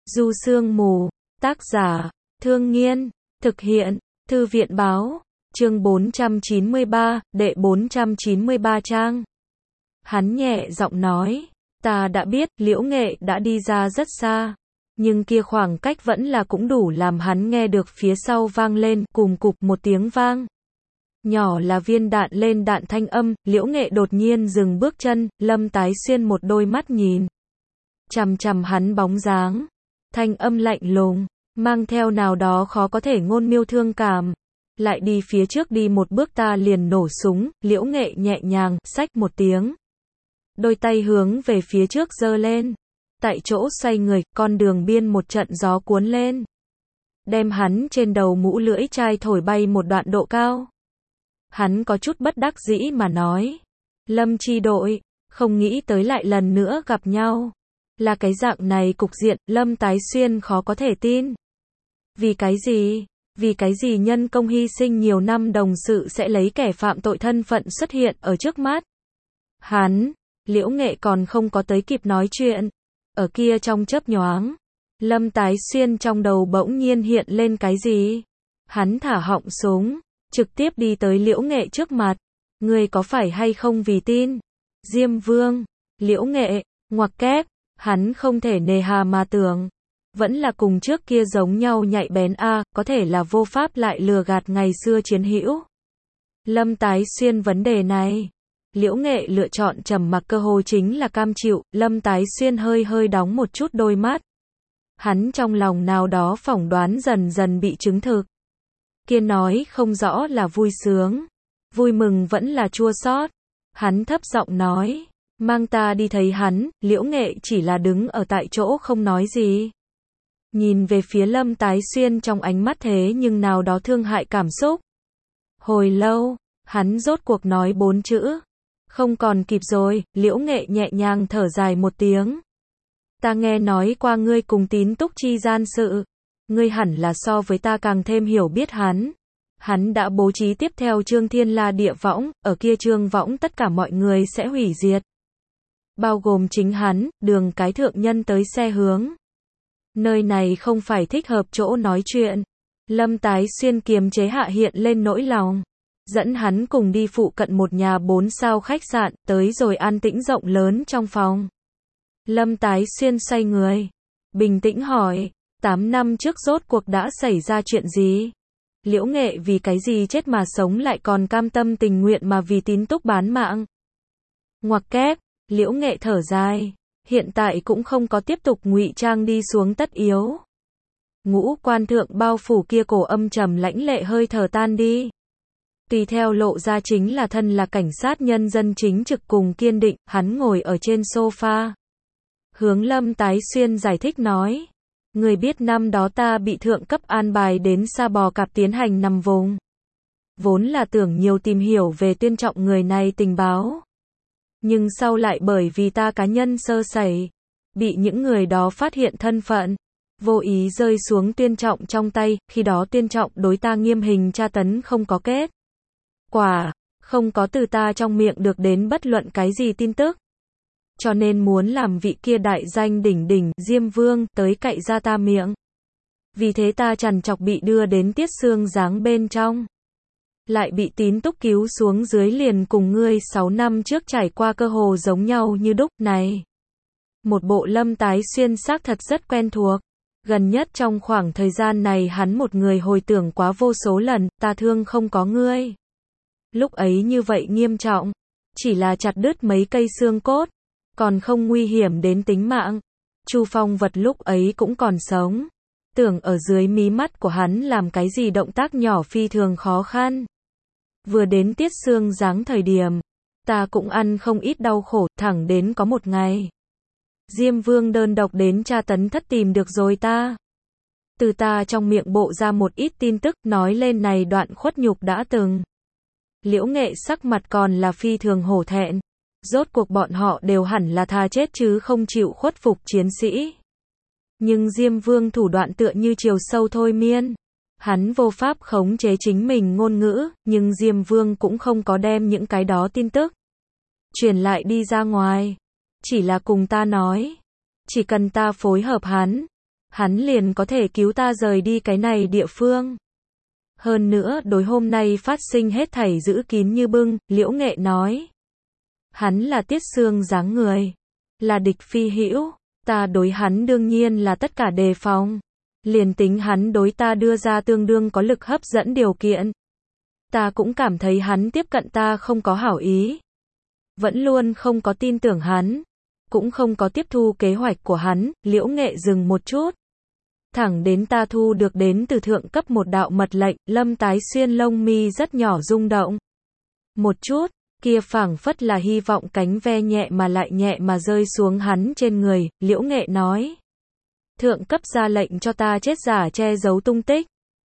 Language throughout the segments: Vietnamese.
Du Sương Mù, tác giả, Thương Nghiên, thực hiện, Thư viện Báo, chương 493, đệ 493 trang. Hắn nhẹ giọng nói, ta đã biết, Liễu Nghệ đã đi ra rất xa. Nhưng kia khoảng cách vẫn là cũng đủ làm hắn nghe được phía sau vang lên, cùm cụp một tiếng vang. Nhỏ là viên đạn lên đạn thanh âm, Liễu Nghệ đột nhiên dừng bước chân, Lâm Tái Xuyên một đôi mắt nhìn chằm chằm hắn bóng dáng. Thanh âm lạnh lùng, mang theo nào đó khó có thể ngôn miêu thương cảm. Lại đi phía trước đi một bước ta liền nổ súng, Liễu Nghệ nhẹ nhàng, xách một tiếng. Đôi tay hướng về phía trước giơ lên. Tại chỗ xoay người, con đường biên một trận gió cuốn lên. Đem hắn trên đầu mũ lưỡi chai thổi bay một đoạn độ cao. Hắn có chút bất đắc dĩ mà nói. Lâm chi đội, không nghĩ tới lại lần nữa gặp nhau. Là cái dạng này cục diện, Lâm Tái Xuyên khó có thể tin. Vì cái gì? Vì cái gì nhân công hy sinh nhiều năm đồng sự sẽ lấy kẻ phạm tội thân phận xuất hiện ở trước mắt? Hắn, Liễu Nghệ còn không có tới kịp nói chuyện. Ở kia trong chớp nhoáng, Lâm Tái Xuyên trong đầu bỗng nhiên hiện lên cái gì? Hắn thả họng súng, trực tiếp đi tới Liễu Nghệ trước mặt. Ngươi có phải hay không vì tin? Diêm Vương, Liễu Nghệ, ngoặc kép, hắn không thể nề hà mà tưởng. Vẫn là cùng trước kia giống nhau nhạy bén có thể là vô pháp lại lừa gạt ngày xưa chiến hữu. Lâm Tái Xuyên vấn đề này. Liễu Nghệ lựa chọn trầm mặc cơ hồ chính là cam chịu, Lâm Tái Xuyên hơi hơi đóng một chút đôi mắt. Hắn trong lòng nào đó phỏng đoán dần dần bị chứng thực. Kia nói không rõ là vui sướng, vui mừng vẫn là chua xót. Hắn thấp giọng nói, mang ta đi thấy hắn, Liễu Nghệ chỉ là đứng ở tại chỗ không nói gì. Nhìn về phía Lâm Tái Xuyên trong ánh mắt thế nhưng nào đó thương hại cảm xúc. Hồi lâu, hắn rốt cuộc nói 4 chữ. Không còn kịp rồi, Liễu Nghệ nhẹ nhàng thở dài một tiếng. Ta nghe nói qua ngươi cùng Tín Túc chi gian sự. Ngươi hẳn là so với ta càng thêm hiểu biết hắn. Hắn đã bố trí tiếp theo Trương Thiên La địa võng, ở kia Trương võng tất cả mọi người sẽ hủy diệt. Bao gồm chính hắn, đường cái thượng nhân tới xe hướng. Nơi này không phải thích hợp chỗ nói chuyện. Lâm Tái Xuyên kiềm chế hạ hiện lên nỗi lòng. Dẫn hắn cùng đi phụ cận một nhà 4 sao khách sạn, tới rồi an tĩnh rộng lớn trong phòng. Lâm Tái Xuyên xoay người, bình tĩnh hỏi, 8 năm trước rốt cuộc đã xảy ra chuyện gì? Liễu Nghệ vì cái gì chết mà sống lại còn cam tâm tình nguyện mà vì Tín Túc bán mạng? Ngoặc kép, Liễu Nghệ thở dài, hiện tại cũng không có tiếp tục ngụy trang đi xuống tất yếu. Ngũ quan thượng bao phủ kia cổ âm trầm lãnh lệ hơi thở tan đi. Tùy theo lộ ra chính là thân là cảnh sát nhân dân chính trực cùng kiên định, hắn ngồi ở trên sofa. Hướng Lâm Tái Xuyên giải thích nói. Người biết năm đó ta bị thượng cấp an bài đến Sa Bò Cạp tiến hành nằm vùng. Vốn là tưởng nhiều tìm hiểu về Tuyên Trọng người này tình báo. Nhưng sau lại bởi vì ta cá nhân sơ sẩy, bị những người đó phát hiện thân phận. Vô ý rơi xuống Tuyên Trọng trong tay, khi đó Tuyên Trọng đối ta nghiêm hình tra tấn không có kết quả, không có từ ta trong miệng được đến bất luận cái gì tin tức. Cho nên muốn làm vị kia đại danh đỉnh đỉnh Diêm Vương tới cậy ra ta miệng. Vì thế ta trằn trọc bị đưa đến Tiết Xương Giáng bên trong. Lại bị Tín Túc cứu xuống dưới liền cùng ngươi 6 năm trước trải qua cơ hồ giống nhau như đúc này. Một bộ Lâm Tái Xuyên xác thật rất quen thuộc. Gần nhất trong khoảng thời gian này hắn một người hồi tưởng quá vô số lần, ta thương không có ngươi. Lúc ấy như vậy nghiêm trọng, chỉ là chặt đứt mấy cây xương cốt, còn không nguy hiểm đến tính mạng. Chu Phong Vật lúc ấy cũng còn sống. Tưởng ở dưới mí mắt của hắn làm cái gì động tác nhỏ phi thường khó khăn. Vừa đến Tiết Xương Giáng thời điểm, ta cũng ăn không ít đau khổ, thẳng đến có một ngày. Diêm Vương đơn độc đến tra tấn thất tìm được rồi ta. Từ ta trong miệng bộ ra một ít tin tức nói lên này đoạn khuất nhục đã từng. Liễu Nghệ sắc mặt còn là phi thường hổ thẹn. Rốt cuộc bọn họ đều hẳn là tha chết chứ không chịu khuất phục chiến sĩ. Nhưng Diêm Vương thủ đoạn tựa như chiều sâu thôi miên. Hắn vô pháp khống chế chính mình ngôn ngữ, nhưng Diêm Vương cũng không có đem những cái đó tin tức truyền lại đi ra ngoài. Chỉ là cùng ta nói, chỉ cần ta phối hợp hắn, hắn liền có thể cứu ta rời đi cái này địa phương. Hơn nữa đối hôm nay phát sinh hết thảy giữ kín như bưng, Liễu Nghệ nói. Hắn là Tiết Sương dáng người, là địch phi hữu, ta đối hắn đương nhiên là tất cả đề phòng. Liền tính hắn đối ta đưa ra tương đương có lực hấp dẫn điều kiện. Ta cũng cảm thấy hắn tiếp cận ta không có hảo ý. Vẫn luôn không có tin tưởng hắn, cũng không có tiếp thu kế hoạch của hắn. Liễu Nghệ dừng một chút. Thẳng đến ta thu được đến từ thượng cấp một đạo mật lệnh, Lâm Tái Xuyên lông mi rất nhỏ rung động. Một chút, kia phảng phất là hy vọng cánh ve nhẹ mà lại nhẹ mà rơi xuống hắn trên người. Liễu Nghệ nói. Thượng cấp ra lệnh cho ta chết giả che giấu tung tích.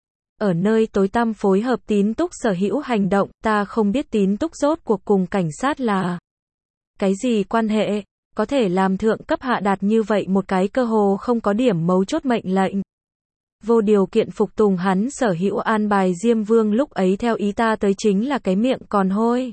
Ở nơi tối tăm phối hợp Tín Túc sở hữu hành động, ta không biết Tín Túc rốt cuộc cùng cảnh sát là cái gì quan hệ, có thể làm thượng cấp hạ đạt như vậy một cái cơ hồ không có điểm mấu chốt mệnh lệnh. Vô điều kiện phục tùng hắn sở hữu an bài. Diêm Vương lúc ấy theo ý ta tới chính là cái miệng còn hôi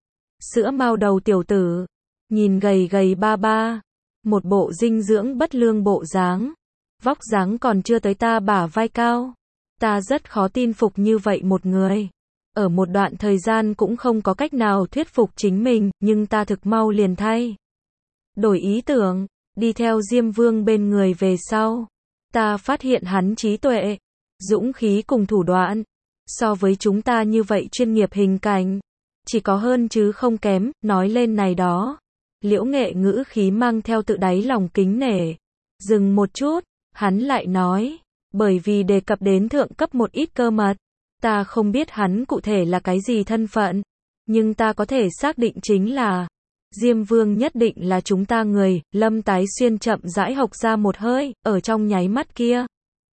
sữa mao đầu tiểu tử, nhìn gầy gầy ba ba, một bộ dinh dưỡng bất lương bộ dáng, vóc dáng còn chưa tới ta bả vai cao. Ta rất khó tin phục như vậy một người. Ở một đoạn thời gian cũng không có cách nào thuyết phục chính mình, nhưng ta thực mau liền thay đổi ý tưởng, đi theo Diêm Vương bên người về sau. Ta phát hiện hắn trí tuệ, dũng khí cùng thủ đoạn, so với chúng ta như vậy chuyên nghiệp hình cảnh, chỉ có hơn chứ không kém. Nói lên này đó, Liễu Nghệ ngữ khí mang theo tự đáy lòng kính nể. Dừng một chút, hắn lại nói, bởi vì đề cập đến thượng cấp một ít cơ mật, ta không biết hắn cụ thể là cái gì thân phận, nhưng ta có thể xác định chính là Diêm Vương nhất định là chúng ta người. Lâm Tái Xuyên chậm rãi hộc ra một hơi, ở trong nháy mắt kia.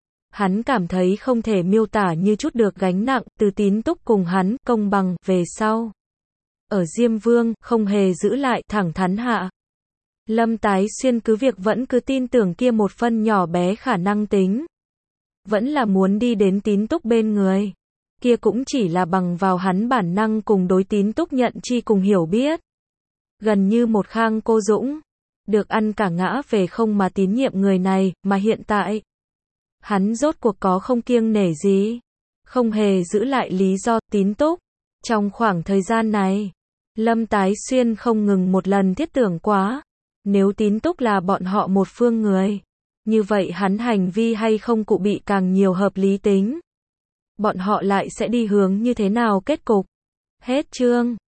Hắn cảm thấy không thể miêu tả như chút được gánh nặng, từ Tín Túc cùng hắn, công bằng, về sau. Ở Diêm Vương, không hề giữ lại, thẳng thắn hạ. Lâm Tái Xuyên cứ việc vẫn cứ tin tưởng kia một phân nhỏ bé khả năng tính. Vẫn là muốn đi đến Tín Túc bên người. Kia cũng chỉ là bằng vào hắn bản năng cùng đối Tín Túc nhận chi cùng hiểu biết. Gần như một Khang Cô Dũng. Được ăn cả ngã về không mà tín nhiệm người này, mà hiện tại. Hắn rốt cuộc có không kiêng nể gì. Không hề giữ lại lý do. Tín Túc. Trong khoảng thời gian này, Lâm Tái Xuyên không ngừng một lần thiết tưởng quá. Nếu Tín Túc là bọn họ một phương người, như vậy hắn hành vi hay không cụ bị càng nhiều hợp lý tính. Bọn họ lại sẽ đi hướng như thế nào kết cục. Hết chương.